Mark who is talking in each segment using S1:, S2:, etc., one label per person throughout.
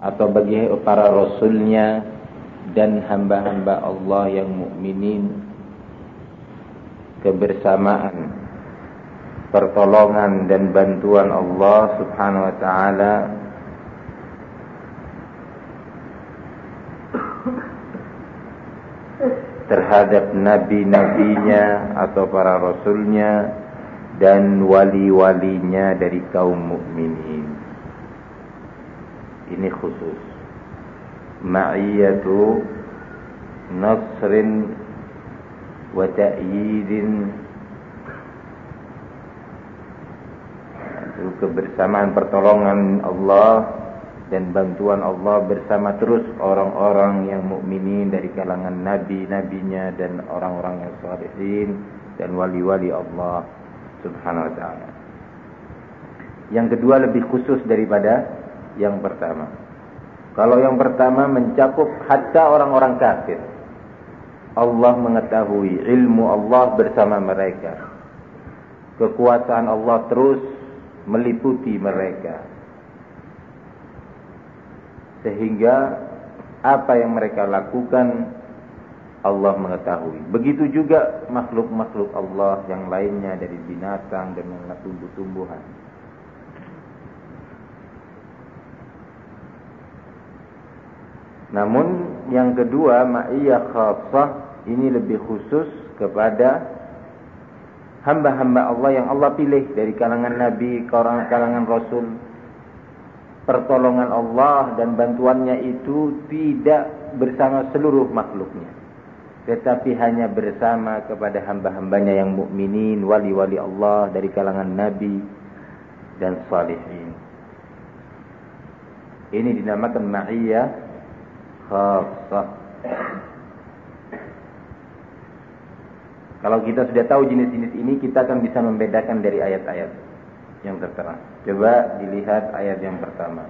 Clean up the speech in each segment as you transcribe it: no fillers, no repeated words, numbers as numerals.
S1: atau bagi para rasulnya dan hamba-hamba Allah yang mukminin kebersamaan, pertolongan dan bantuan Allah Subhanahu wa taala terhadap nabi-nabinya atau para rasulnya dan wali-walinya dari kaum mukminin. Ini khusus ma'iyatu nasrin wa ta'yidin, itu kebersamaan pertolongan Allah dan bantuan Allah bersama terus orang-orang yang mukminin dari kalangan nabi-nabinya dan orang-orang yang shalihin dan wali-wali Allah Subhanahu wa ta'ala. Yang kedua lebih khusus daripada yang pertama. Kalau yang pertama mencakup hatta orang-orang kafir, Allah mengetahui, ilmu Allah bersama mereka, kekuasaan Allah terus meliputi mereka, sehingga apa yang mereka lakukan Allah mengetahui. Begitu juga makhluk-makhluk Allah yang lainnya dari binatang dan tumbuh-tumbuhan. Namun yang kedua, ma'iyah khassah, ini lebih khusus kepada hamba-hamba Allah yang Allah pilih dari kalangan nabi, kalangan rasul. Pertolongan Allah dan bantuannya itu tidak bersama seluruh makhluknya, tetapi hanya bersama kepada hamba-hambanya yang mukminin, wali-wali Allah dari kalangan nabi dan salihin. Ini dinamakan ma'iyah khassah. Kalau kita sudah tahu jenis-jenis ini, kita akan bisa membedakan dari ayat-ayat yang tertera. Coba dilihat ayat yang pertama.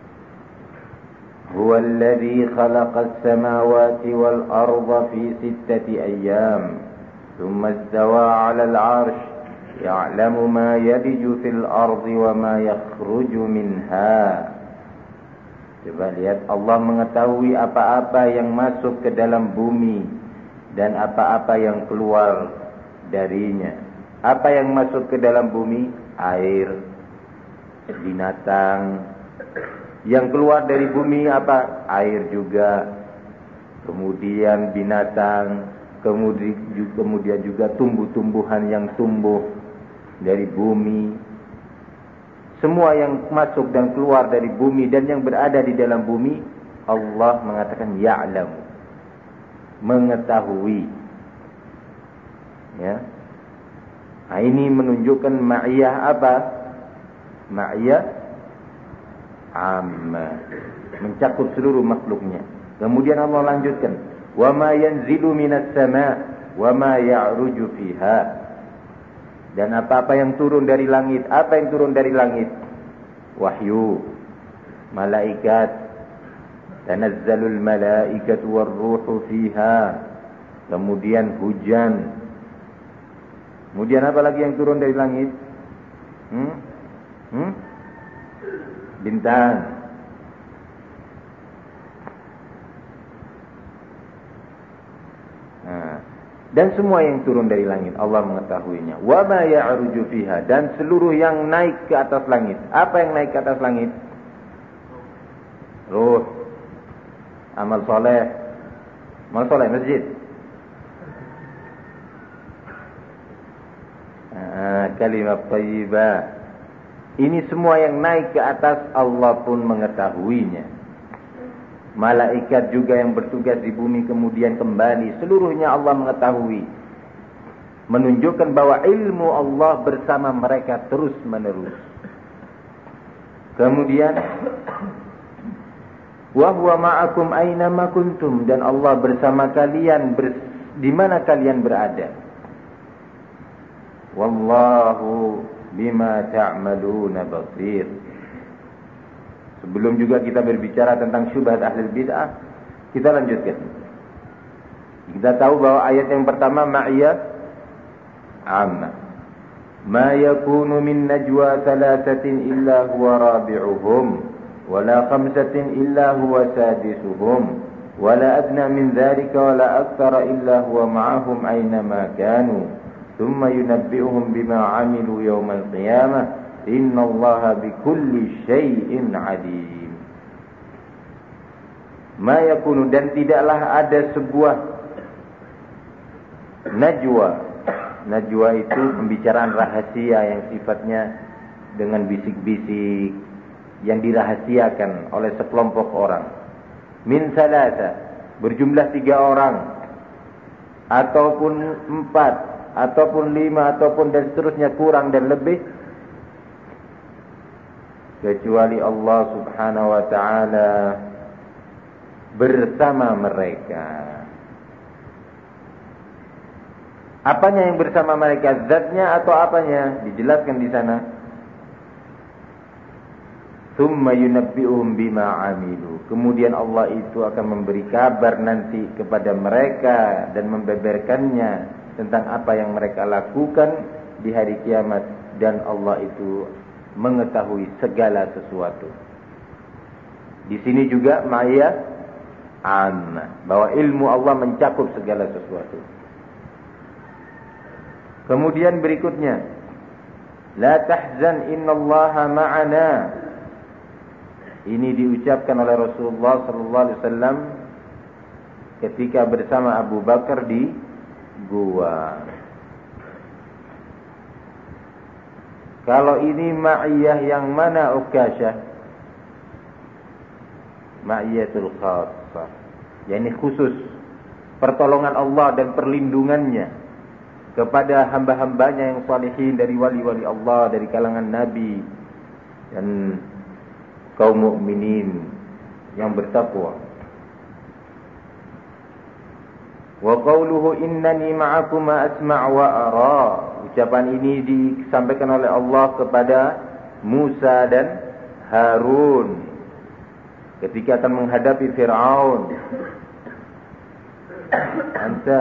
S1: Huwallazi khalaqas samawati wal arda fi sittati ayyam thumma istawa 'alal 'arsy ya'lamu ma yaliju fil ardi wa ma yakhruju minha. Coba lihat, Allah mengetahui apa-apa yang masuk ke dalam bumi dan apa-apa yang keluar darinya. Apa yang masuk ke dalam bumi? Air, binatang. Yang keluar dari bumi apa? Air juga. Kemudian binatang, kemudian juga tumbuh-tumbuhan yang tumbuh dari bumi. Semua yang masuk dan keluar dari bumi dan yang berada di dalam bumi, Allah mengatakan ya'lamu, mengetahui. Ya. Nah, ini menunjukkan ma'iyah apa? Ma'iyah amma, mencakup seluruh makhluknya. Kemudian Allah lanjutkan, wa ma yanzilu minas sama' wa ma ya'ruju fiha. Dan apa-apa yang turun dari langit. Apa yang turun dari langit? Wahyu, malaikat. Tanazzalul malaikatu warruhu fiha. Kemudian hujan. Kemudian apa lagi yang turun dari langit? Bintang. Dan semua yang turun dari langit Allah mengetahuinya. Wa ma ya'ruju fiha, dan seluruh yang naik ke atas langit. Apa yang naik ke atas langit? Ruh, amal soleh, masjid, kalimat thayyibah. Ini semua yang naik ke atas Allah pun mengetahuinya. Malaikat juga yang bertugas di bumi kemudian kembali, seluruhnya Allah mengetahui. Menunjukkan bahwa ilmu Allah bersama mereka terus menerus. Kemudian wa huwa ma'akum aina ma kuntum, dan Allah bersama kalian di mana kalian berada. Wallahu bima ta'maluna basir. Sebelum juga kita berbicara tentang syubhat ahli bid'ah, kita lanjutkan. Kita tahu bahwa ayat yang pertama ma'iyah amma. Ma yakunu min najwa thalathatin illa huwa rabi'uhum wala khamsatin illa huwa sadisuhum wala adna min dhalika wala aktsara illa huwa ma'ahum aina ma kanu thumma yunabbi'uhum bima 'amilu yawmal qiyamah innallaha bikulli syai'in 'alim. Ma yakunu, dan tidaklah ada sebuah najwa itu pembicaraan rahasia yang sifatnya dengan bisik-bisik yang dirahasiakan oleh sekelompok orang. Min salasa, berjumlah 3 orang, ataupun 4, ataupun 5, ataupun dan seterusnya, kurang dan lebih, kecuali Allah subhanahu wa ta'ala bersama mereka. Apanya yang bersama mereka? Zatnya atau apanya? Dijelaskan di sana. Tsumma yunabbi'uhum bima 'amilu. Kemudian Allah itu akan memberi kabar nanti kepada mereka dan membeberkannya tentang apa yang mereka lakukan di hari kiamat, dan Allah itu mengetahui segala sesuatu. Di sini juga ma'iyah amma, bahwa ilmu Allah mencakup segala sesuatu. Kemudian berikutnya, la tahzan innallaha ma'ana. Ini diucapkan oleh Rasulullah sallallahu alaihi wasallam ketika bersama Abu Bakar di gua. Kalau ini ma'iyah yang mana Ukasyah? Ma'iyatul khassah, yakni khusus pertolongan Allah dan perlindungannya kepada hamba-hambanya yang salihin dari wali-wali Allah, dari kalangan nabi dan kaum mukminin yang bertakwa. Wa qawluhu innani ma'akum asma' wa ara. Ucapan ini disampaikan oleh Allah kepada Musa dan Harun ketika akan menghadapi Fir'aun. Anta,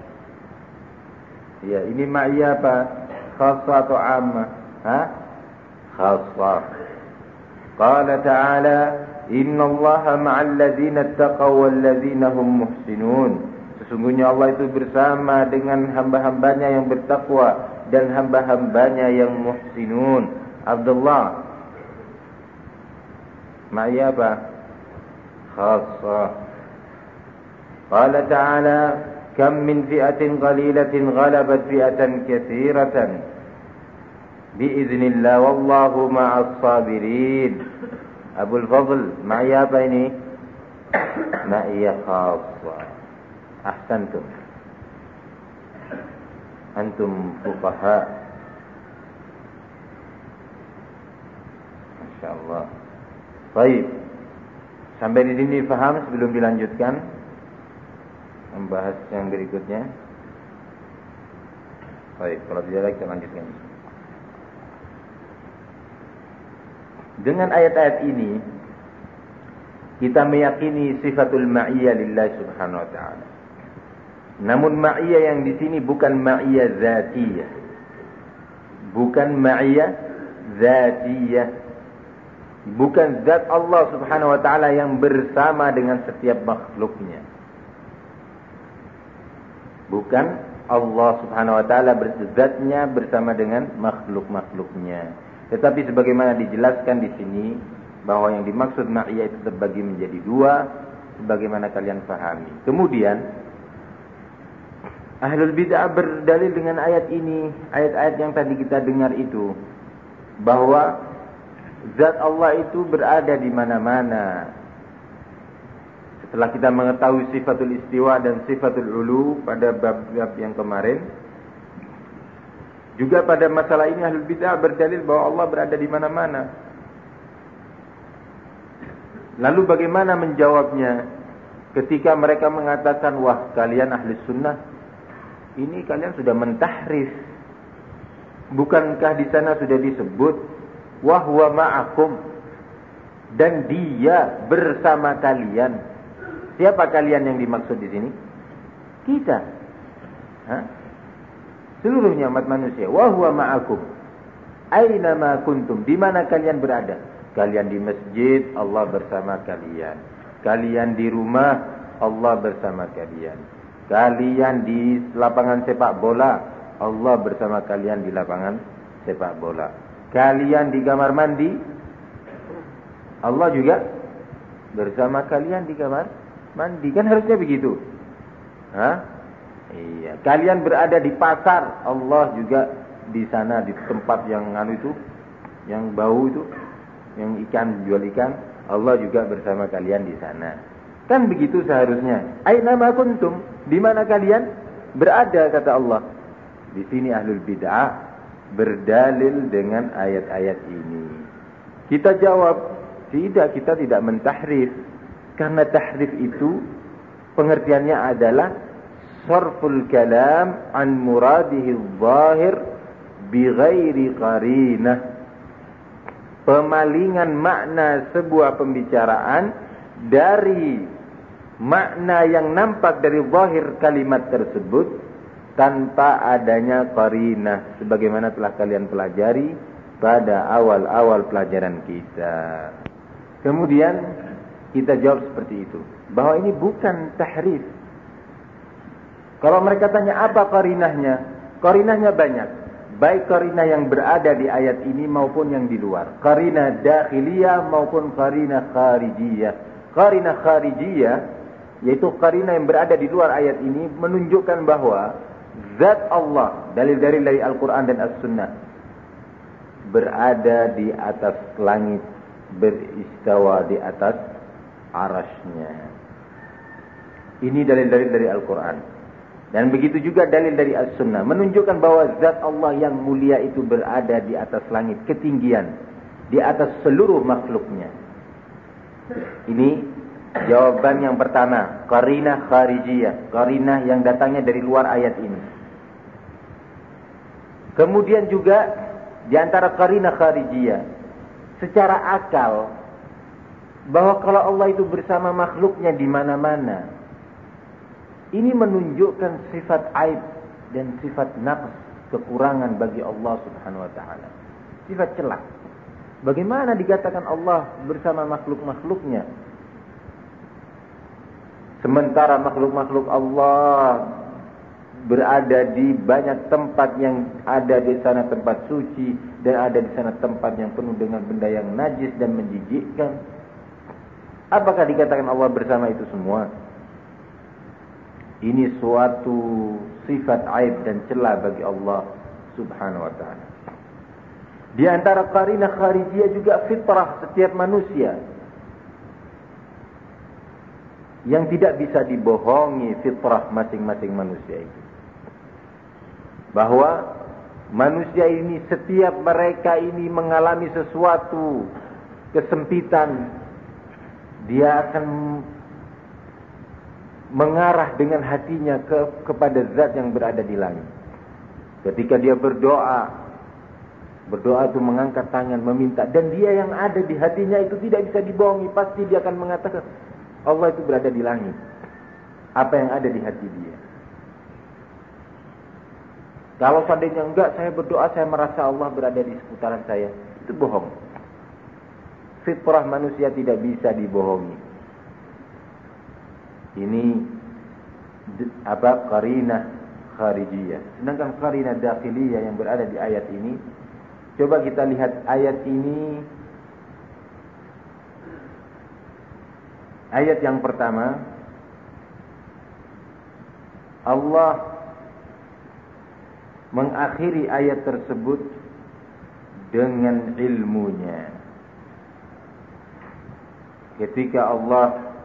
S1: ya, ini ma'iyah apa? Khassah atau ammah? Khassah. Qala ta'ala innallaha ma'al ladzina ittaqaw wal ladzina hum muhsinun. Sesungguhnya Allah itu bersama dengan hamba-hambanya yang bertakwa dan hamba-hambanya yang muhsinun. Abdullah, ma'iyah apa? Khassah. Qala ta'ala kam min fi'atin qalilatin ghalabat fi'atan katsiratan biiznillah wallahu ma'as sabirin. Abul Fadl, ma'iyah apa ini? Ma'iyah khassah. Ahsantum, antum fuqaha, masyaallah. Baik, sampai di sini faham sebelum dilanjutkan membahas yang berikutnya. Baik, kalau tidak kita lanjutkan. Dengan ayat-ayat ini kita meyakini sifatul ma'iyah lillahi subhanahu wa ta'ala. Namun ma'iyah yang di sini bukan ma'iyah zatiyah. Bukan ma'iyah zatiyah. Bukan zat Allah subhanahu wa ta'ala yang bersama dengan setiap makhluknya. Bukan Allah subhanahu wa ta'ala berzatnya bersama dengan makhluk-makhluknya. Tetapi sebagaimana dijelaskan di sini, bahwa yang dimaksud ma'iyah itu terbagi menjadi 2, sebagaimana kalian pahami. Kemudian Ahlul Bid'ah berdalil dengan ayat ini, ayat-ayat yang tadi kita dengar itu, bahwa zat Allah itu berada di mana-mana. Setelah kita mengetahui sifatul istiwa dan sifatul ulu pada bab-bab yang kemarin, juga pada masalah ini Ahlul Bid'ah berdalil bahwa Allah berada di mana-mana. Lalu bagaimana menjawabnya ketika mereka mengatakan, wah kalian ahli sunnah, ini kalian sudah mentahrif. Bukankah di sana sudah disebut wa huwa ma'akum, dan dia bersama kalian. Siapa kalian yang dimaksud di sini? Kita. Seluruhnya umat manusia. Wa huwa ma'akum aina ma kuntum, di mana kalian berada. Kalian di masjid, Allah bersama kalian. Kalian di rumah, Allah bersama kalian. Kalian di lapangan sepak bola, Allah bersama kalian di lapangan sepak bola. Kalian di kamar mandi, Allah juga bersama kalian di kamar mandi. Kan harusnya begitu. Iya. Kalian berada di pasar, Allah juga di sana, di tempat yang itu, yang bau itu, yang ikan, jual ikan, Allah juga bersama kalian di sana. Kan begitu seharusnya. Aina ma kuntum, di mana kalian berada, kata Allah. Di sini ahlul bid'ah berdalil dengan ayat-ayat ini. Kita jawab, tidak, kita tidak mentahrif. Karena tahrif itu pengertiannya adalah sarful kalam an muradihi zahir bighairi qarinah. Pemalingan makna sebuah pembicaraan dari makna yang nampak dari zahir kalimat tersebut tanpa adanya qarinah, sebagaimana telah kalian pelajari pada awal-awal pelajaran kita. Kemudian kita jawab seperti itu, bahwa ini bukan tahrif. Kalau mereka tanya apa qarinahnya, qarinahnya banyak. Baik qarinah yang berada di ayat ini maupun yang di luar. Qarinah dakhiliyah maupun qarinah kharijiyah. Qarinah kharijiyah, yaitu qarinah yang berada di luar ayat ini, menunjukkan bahwa zat Allah, dalil-dalil dari Al-Quran dan As-Sunnah, berada di atas langit, beristawa di atas arasnya. Ini dalil-dalil dari Al-Quran. Dan begitu juga dalil dari As-Sunnah, menunjukkan bahwa zat Allah yang mulia itu berada di atas langit, ketinggian, di atas seluruh makhluknya. Ini jawaban yang pertama, qarinah kharijiyah, qarinah yang datangnya dari luar ayat ini. Kemudian juga di antara qarinah kharijiyah, secara akal, bahwa kalau Allah itu bersama makhluknya di mana-mana, ini menunjukkan sifat aib dan sifat naqs, kekurangan bagi Allah Subhanahu wa taala. Sifat celah. Bagaimana dikatakan Allah bersama makhluk-makhluknya? Sementara makhluk-makhluk Allah berada di banyak tempat, yang ada di sana tempat suci dan ada di sana tempat yang penuh dengan benda yang najis dan menjijikkan. Apakah dikatakan Allah bersama itu semua? Ini suatu sifat aib dan celah bagi Allah Subhanahu wa taala. Di antara qarinah kharijiyah juga fitrah setiap manusia, yang tidak bisa dibohongi fitrah masing-masing manusia itu. Bahwa manusia ini, setiap mereka ini mengalami sesuatu kesempitan, dia akan mengarah dengan hatinya kepada zat yang berada di langit. Ketika dia berdoa itu mengangkat tangan meminta, dan dia yang ada di hatinya itu tidak bisa dibohongi, pasti dia akan mengatakan Allah itu berada di langit. Apa yang ada di hati dia. Kalau seandainya enggak, saya berdoa, saya merasa Allah berada di seputaran saya, itu bohong. Fitrah manusia tidak bisa dibohongi. Ini qarinah kharijiyah. Sedangkan qarinah dakhiliyah yang berada di ayat ini, coba kita lihat ayat ini. Ayat yang pertama, Allah mengakhiri ayat tersebut dengan ilmunya. Ketika Allah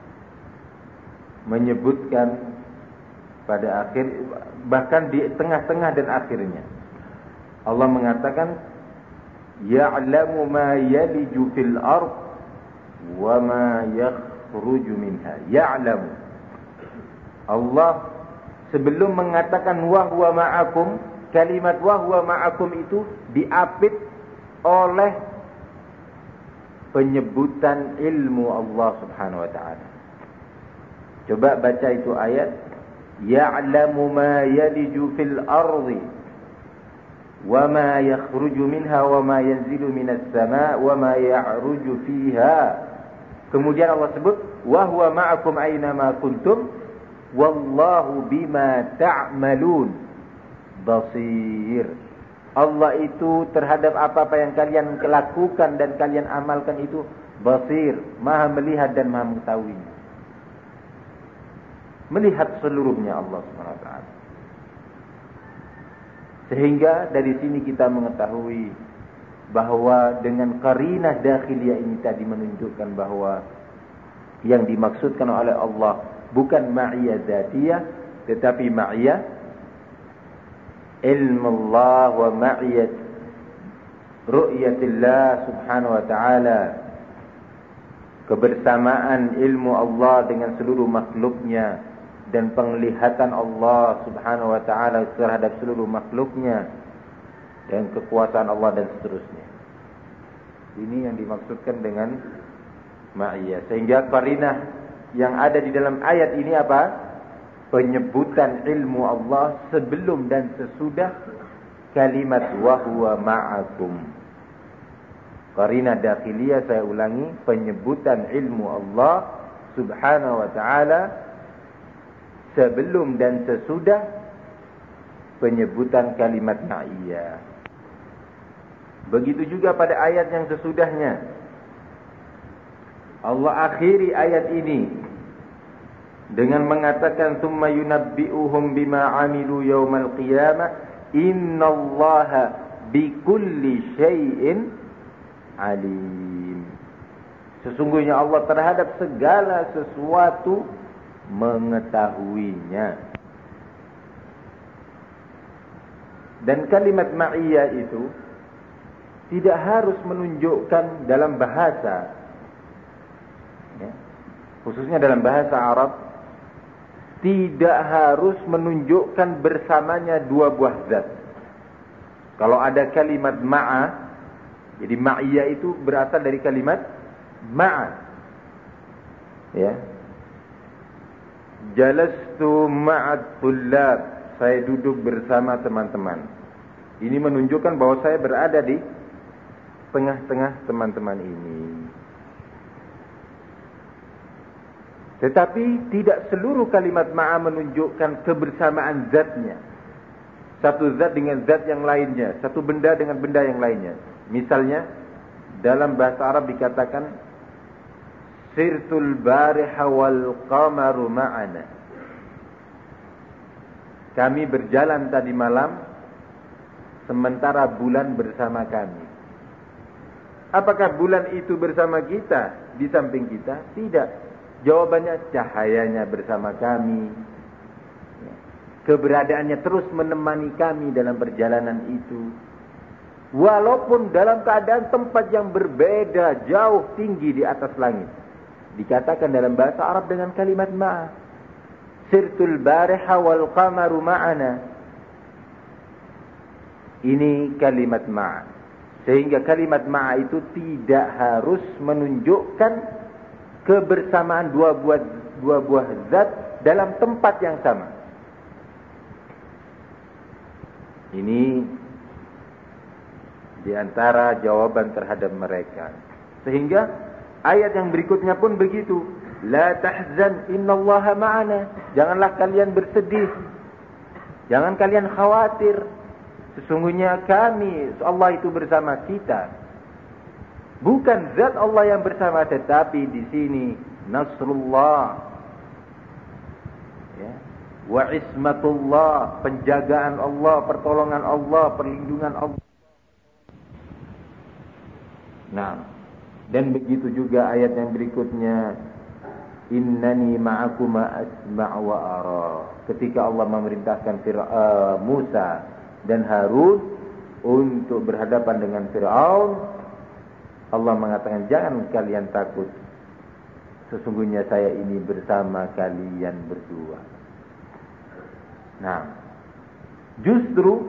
S1: menyebutkan pada akhir, bahkan di tengah-tengah dan akhirnya, Allah mengatakan ya'lamu ma yaliju fil ard wa ma yakhruju minha. Ya'lamu, Allah sebelum mengatakan wa huwa ma'akum, kalimat wa huwa ma'akum itu diapit oleh penyebutan ilmu Allah Subhanahu wa taala. Coba baca itu ayat, ya'lamu ma yaliju fil ardi wa ma yakhruju minha wa ma yanzilu minas sama' wa ma ya'ruju fiha. Kemudian Allah sebut wa huwa ma'akum aina ma kuntum wallahu bima ta'malun basir. Allah itu terhadap apa-apa yang kalian lakukan dan kalian amalkan itu basir, maha melihat dan maha mengetahui. Melihat seluruhnya Allah SWT. Sehingga dari sini kita mengetahui bahwa dengan qarinah dakhiliyah ini tadi menunjukkan bahwa yang dimaksudkan oleh Allah bukan ma'iyah dzatiyah, tetapi ma'iyah ilmullah wa ma'iyat ru'yatillah subhanahu wa ta'ala. Kebersamaan ilmu Allah dengan seluruh makhluknya dan penglihatan Allah subhanahu wa ta'ala terhadap seluruh makhluknya dan kekuasaan Allah dan seterusnya. Ini yang dimaksudkan dengan ma'iyah. Sehingga qarinah yang ada di dalam ayat ini apa? Penyebutan ilmu Allah sebelum dan sesudah kalimat wa huwa ma'akum. Qarinah dakhiliyah, saya ulangi, penyebutan ilmu Allah subhanahu wa ta'ala sebelum dan sesudah penyebutan kalimat ma'iyah. Begitu juga pada ayat yang sesudahnya. Allah akhiri ayat ini dengan mengatakan thumma yunabbi'uhum bima 'amilu yaumal qiyamah innallaha bikulli syai'in alim. Sesungguhnya Allah terhadap segala sesuatu mengetahuinya. Dan kalimat ma'iyah itu tidak harus menunjukkan dalam bahasa, ya, khususnya dalam bahasa Arab, tidak harus menunjukkan bersamanya dua buah zat. Kalau ada kalimat ma'a, jadi ma'iyah itu berasal dari kalimat ma'a. Ya. Jalastu ma'at tullab, saya duduk bersama teman-teman. Ini menunjukkan bahwa saya berada di tengah-tengah teman-teman ini. Tetapi tidak seluruh kalimat ma'a menunjukkan kebersamaan zatnya. Satu zat dengan zat yang lainnya, satu benda dengan benda yang lainnya. Misalnya dalam bahasa Arab dikatakan sirtul bariha wal qamaru ma'ana. Kami berjalan tadi malam sementara bulan bersama kami. Apakah bulan itu bersama kita, di samping kita? Tidak. Jawabannya cahayanya bersama kami. Keberadaannya terus menemani kami dalam perjalanan itu. Walaupun dalam keadaan tempat yang berbeda, jauh tinggi di atas langit. Dikatakan dalam bahasa Arab dengan kalimat ma'a. Sirtul bariha wal qamaru ma'ana. Ini kalimat ma'a. Sehingga kalimat ma'a itu tidak harus menunjukkan kebersamaan dua buah zat dalam tempat yang sama. Ini di antara jawaban terhadap mereka. Sehingga ayat yang berikutnya pun begitu. La tahzan innallaha ma'ana. Janganlah kalian bersedih. Jangan kalian khawatir. Sesungguhnya kami, Allah itu bersama kita. Bukan zat Allah yang bersama, tetapi di sini nasrullah, ya, wa ismatullah, penjagaan Allah, pertolongan Allah, perlindungan Allah. Nah, dan begitu juga ayat yang berikutnya, innani ma'akuma asma' wa ara. Ketika Allah memerintahkan Musa dan Harun untuk berhadapan dengan Fir'aun, Allah mengatakan jangan kalian takut, sesungguhnya saya ini bersama kalian berdua. Nah, justru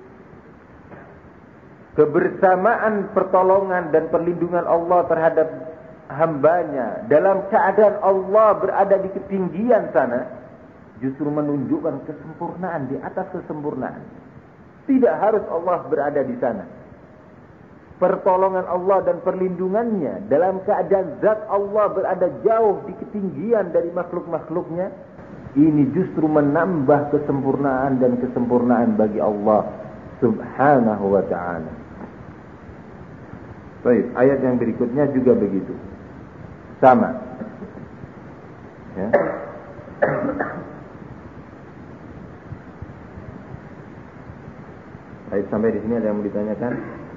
S1: kebersamaan, pertolongan dan perlindungan Allah terhadap hambanya dalam keadaan Allah berada di ketinggian sana, justru menunjukkan kesempurnaan di atas kesempurnaan. Tidak harus Allah berada di sana. Pertolongan Allah dan perlindungannya dalam keadaan zat Allah berada jauh di ketinggian dari makhluk-makhluknya, ini justru menambah kesempurnaan dan kesempurnaan bagi Allah subhanahu wa ta'ala. Baik, ayat yang berikutnya juga begitu. Sama. Ya. Baik, sampai di sini ada yang mau ditanyakan?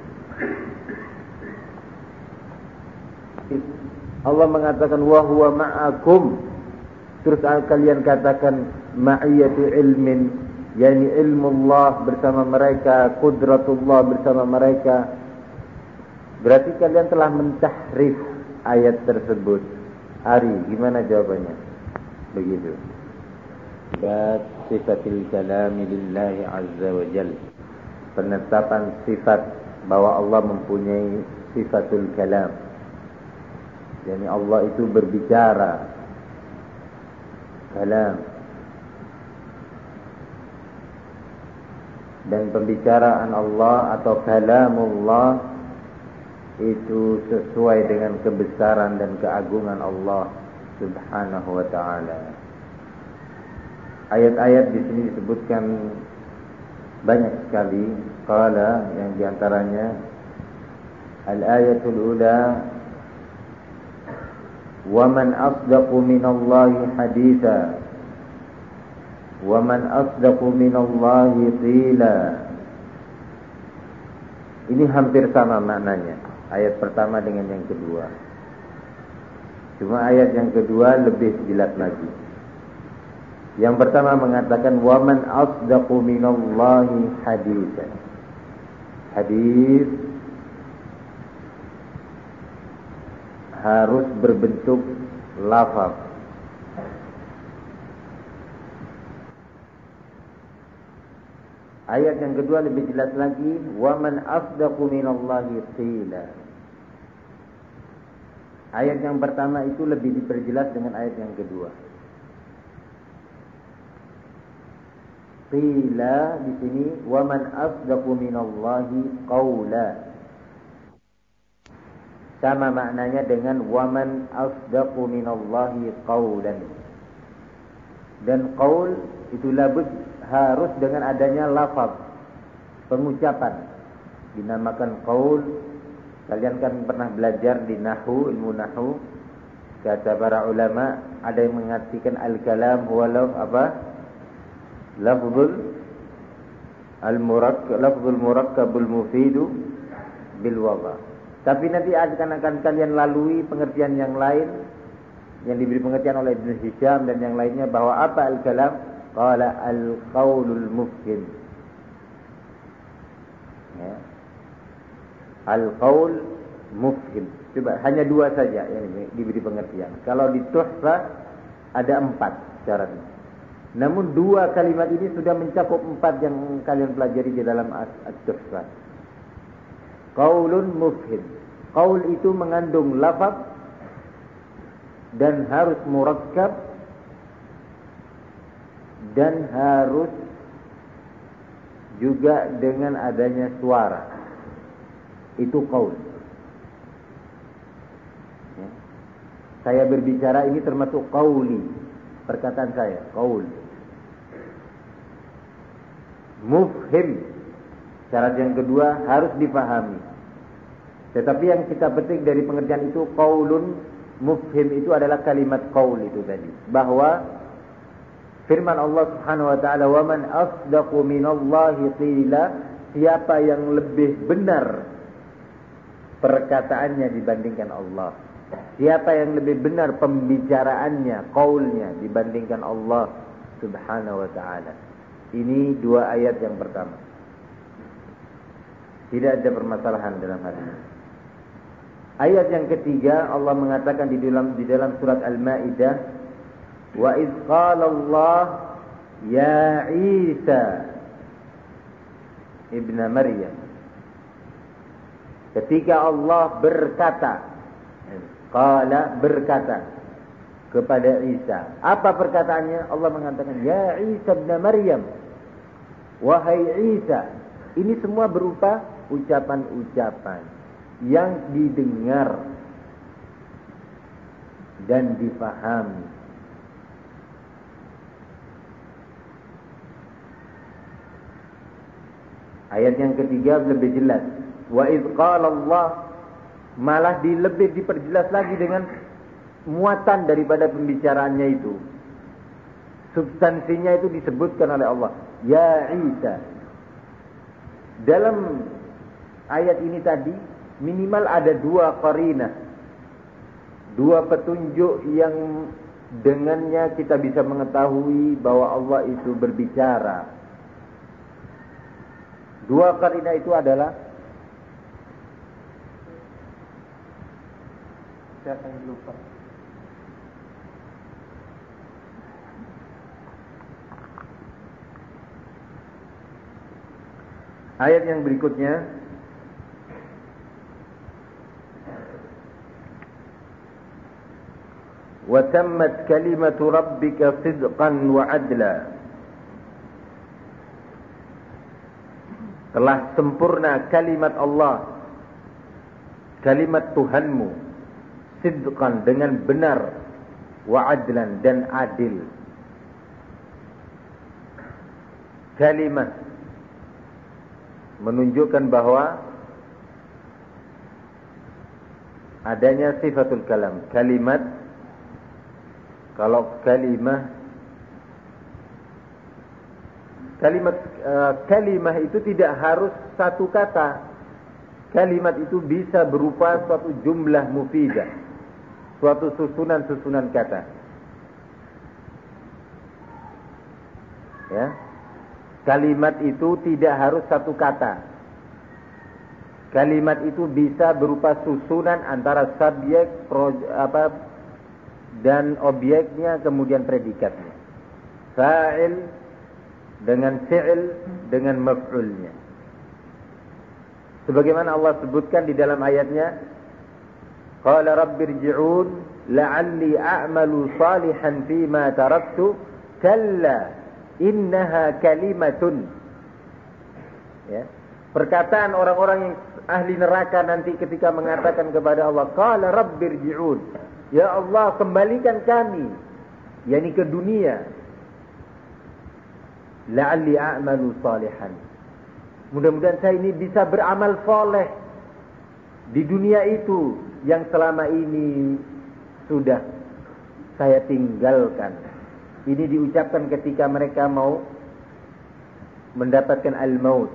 S1: Allah mengatakan wa huwa ma'akum. Terus kalian katakan ma'iyatu ilmin, yakni ilmu Allah bersama mereka, qudratullah bersama mereka. Berarti kalian telah mentahrif ayat tersebut. Ari, gimana jawabannya? Begitu. Bab sifatil kalami lillahi azza wa jalla. Penetapan sifat bahwa Allah mempunyai sifatul kalam. Yani Allah itu berbicara. Kalam. Dan pembicaraan Allah atau kalamullah itu sesuai dengan kebesaran dan keagungan Allah subhanahu wa ta'ala. Ayat-ayat di sini disebutkan banyak sekali. Qala, yang diantaranya al-ayatul ula, wa man asdaqu minallahi haditha, wa man asdaqu minallahi qila. Ini hampir sama maknanya, ayat pertama dengan yang kedua. Cuma ayat yang kedua lebih jelas lagi. Yang pertama mengatakan wa man asdaqu minallahi haditsan. Hadis harus berbentuk lafaz. Ayat yang kedua lebih jelas lagi, wa man asdaqu minallahi qila. Ayat yang pertama itu lebih diperjelas dengan ayat yang kedua. Qila di sini wa man asdaqu minallahi qaula. Sama maknanya dengan wa man asdaqu minallahi qaulan. Dan qaul itu labud harus dengan adanya lafaz, pengucapan. Dinamakan qaul. Kalian kan pernah belajar di nahwu, ilmu nahwu. Kata para ulama, ada yang mengartikan al-kalam walau apa? Lafzul murakkabul mufidu bil wada. Tapi nanti akan kalian lalui pengertian yang lain yang diberi pengertian oleh Ibnu Hisham dan yang lainnya, bahwa apa al-kalam? Qala al-qaulul mufhim. Ya. Al-qaul mufhim. Coba hanya dua saja yang diberi pengertian. Kalau di Tuhfah ada 4 syaratnya. Namun 2 kalimat ini sudah mencakup 4 yang kalian pelajari di dalam At-Tuhfah. Qaulun mufhim. Qaul itu mengandung lafaz dan harus murakkab dan harus juga dengan adanya suara. Itu qaul. Ya. Saya berbicara ini termasuk qauli, perkataan saya, qaul. Mufhim, syarat yang kedua harus dipahami. Tetapi yang kita petik dari pengertian itu, qaulun mufhim itu adalah kalimat qaul itu tadi, bahwa firman Allah Subhanahu wa taala, "Wa man asdaqu minallahi qila", siapa yang lebih benar perkataannya dibandingkan Allah? Siapa yang lebih benar pembicaraannya, qaulnya dibandingkan Allah Subhanahu wa taala? Ini 2 ayat yang pertama. Tidak ada permasalahan dalam hal ini. Ayat yang ketiga, Allah mengatakan di dalam surat Al-Maidah, wa idz qala Allah ya Isa ibnu Maryam. Ketika Allah berkata, qala berkata kepada Isa. Apa perkataannya? Allah mengatakan, ya Isa ibnu Maryam, wahai Isa
S2: Ini semua berupa ucapan-ucapan yang didengar dan difahami. Ayat yang ketiga lebih jelas. Wa idz qala Allah, malah lebih diperjelas lagi dengan muatan daripada pembicaraannya itu. Substansinya itu disebutkan oleh Allah. Ya Isa. Dalam ayat ini tadi minimal ada dua qarinah, dua petunjuk yang dengannya kita bisa mengetahui bahwa Allah itu berbicara. Dua qarinah itu adalah, saya akan lupa. Ayat yang berikutnya, wa tammat kalimatu rabbika sidqan wa adla. Telah sempurna kalimat Allah, kalimat Tuhanmu, sidqan dengan benar, wa adlan dan adil. Kalimat menunjukkan bahwa adanya sifatul kalam. Kalimat, kalau kalimah itu tidak harus satu kata. Kalimat itu bisa berupa suatu jumlah mufidah, suatu susunan-susunan kata. Ya. Kalimat itu tidak harus satu kata. Kalimat itu bisa berupa susunan antara subjek, dan objeknya, kemudian predikatnya. Fa'il dengan fi'il dengan maf'ulnya. Sebagaimana Allah sebutkan di dalam ayatnya, qala rabbirji'un la'alli a'malu salihan fima taraktu kalla innaha kalimatun. Ya. Perkataan orang-orang yang ahli neraka nanti ketika mengatakan kepada Allah, qala rabbirji'un, ya Allah kembalikan kami, yakni ke dunia, la'alli a'malu salihan, mudah-mudahan saya ini bisa beramal soleh di dunia itu yang selama ini sudah saya tinggalkan. Ini diucapkan ketika mereka mau mendapatkan al-maut.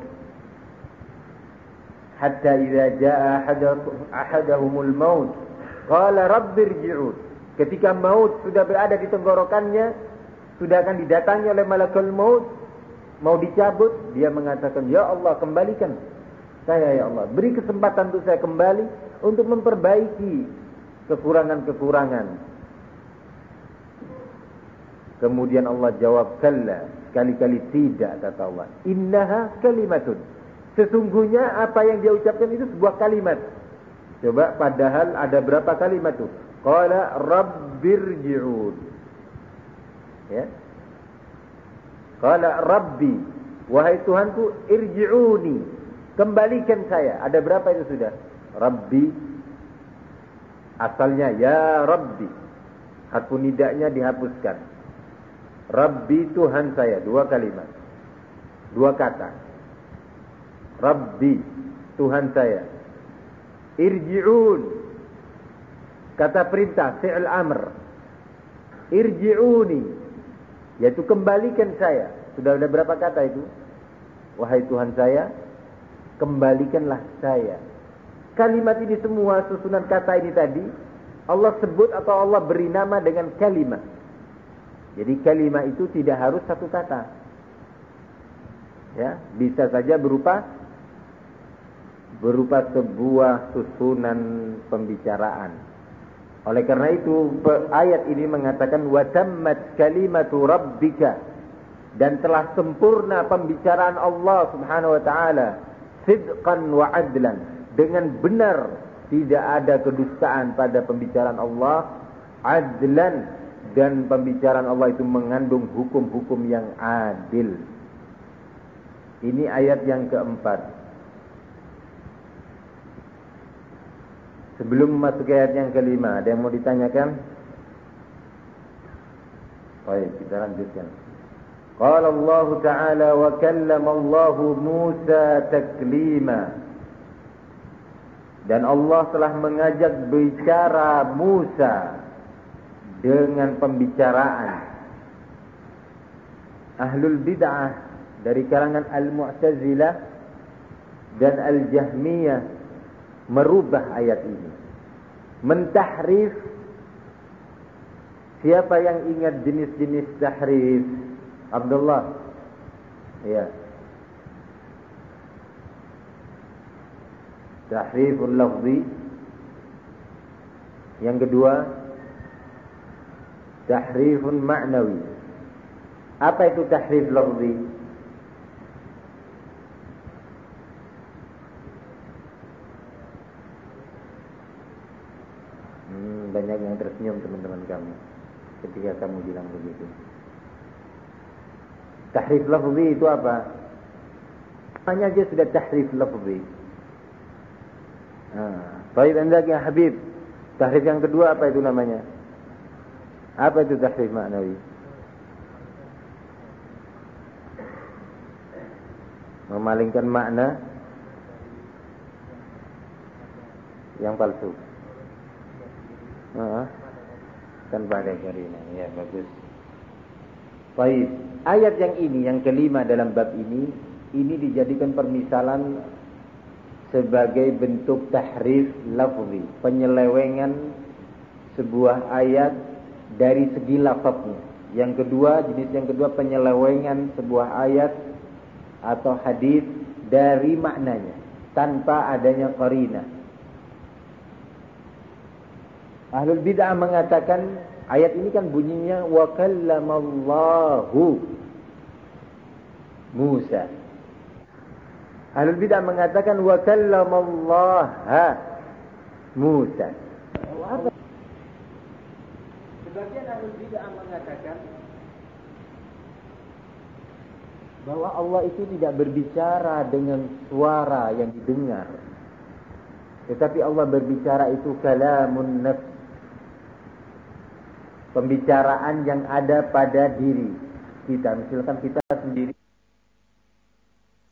S2: Hatta idza jaa ahadahumul maut qala rabbirji'un. Ketika maut sudah berada di tenggorokannya, sudah akan didatangi oleh malakul maut, mau dicabut, dia mengatakan, ya Allah kembalikan saya, ya Allah beri kesempatan untuk saya kembali untuk memperbaiki kekurangan-kekurangan. Kemudian Allah jawab, kalla, sekali-kali tidak, kata Allah. Innaha kalimatun. Sesungguhnya apa yang dia ucapkan itu sebuah kalimat. Coba, padahal ada berapa kalimat itu? Qala rabbirji'un. Ya. Qala rabbi, wahai Tuhanku, irji'uni, kembalikan saya. Ada berapa itu sudah? Rabbi, asalnya ya Rabbi, harfu nidanya dihapuskan. Rabbi, Tuhan saya, dua kalimat, dua kata. Rabbi, Tuhan saya. Irji'un, kata perintah, fi'il amr. Irji'uni, yaitu kembalikan saya. Sudah ada berapa kata itu? Wahai Tuhan saya, kembalikanlah saya. Kalimat ini semua, susunan kata ini tadi, Allah sebut atau Allah beri nama dengan kalimat. Jadi kalimat itu tidak harus satu kata. Ya, bisa saja berupa sebuah susunan pembicaraan. Oleh karena itu ayat ini mengatakan wa tammat kalimatu rabbika, dan telah sempurna pembicaraan Allah Subhanahu wa taala, sidqan wa adlan, dengan benar, tidak ada kedustaan pada pembicaraan Allah, adlan, dan pembicaraan Allah itu mengandung hukum-hukum yang adil. Ini ayat yang keempat. Sebelum masuk ke ayat yang kelima, ada yang mau ditanyakan? Baik, kita lanjutkan. Qala Allah Ta'ala wa kallama Allah Musa taklima. Dan Allah telah mengajak bicara Musa dengan pembicaraan. Ahlul bid'ah dari kalangan Al-Mu'tazilah dan Al-Jahmiyah merubah ayat ini, mentahrif. Siapa yang ingat jenis-jenis tahrif? Abdullah. Ya. Tahriful lafzi. Yang kedua, tahrifun ma'nawi. Apa itu tahrif lafzi? Banyak yang tersenyum teman-teman kami ketika kamu bilang begitu. Tahrif lafzi itu apa? Hanya aja sudah tahrif lafzi. Baik, anda ya Habib. Tahrif yang kedua apa itu namanya? Apa itu tahrif maknawi? Memalingkan makna yang palsu. Tanpa ada karina. Ya, bagus. Baik, ayat yang ini, yang kelima dalam bab ini dijadikan permisalan sebagai bentuk tahrif lafzi, penyelewengan sebuah ayat dari segi lafaznya. Yang kedua, jenis yang kedua, penyelewengan sebuah ayat atau hadis dari maknanya tanpa adanya qarinah. Ahlul bid'ah mengatakan ayat ini kan bunyinya wa kallamallahu Musa. Ahlul bid'ah mengatakan wa kallamallaha Musa. Sebagian ahlul bid'ah mengatakan bahwa Allah itu tidak berbicara dengan suara yang didengar, tetapi Allah berbicara itu kalamun nafs, pembicaraan yang ada pada diri kita. Misalkan kita sendiri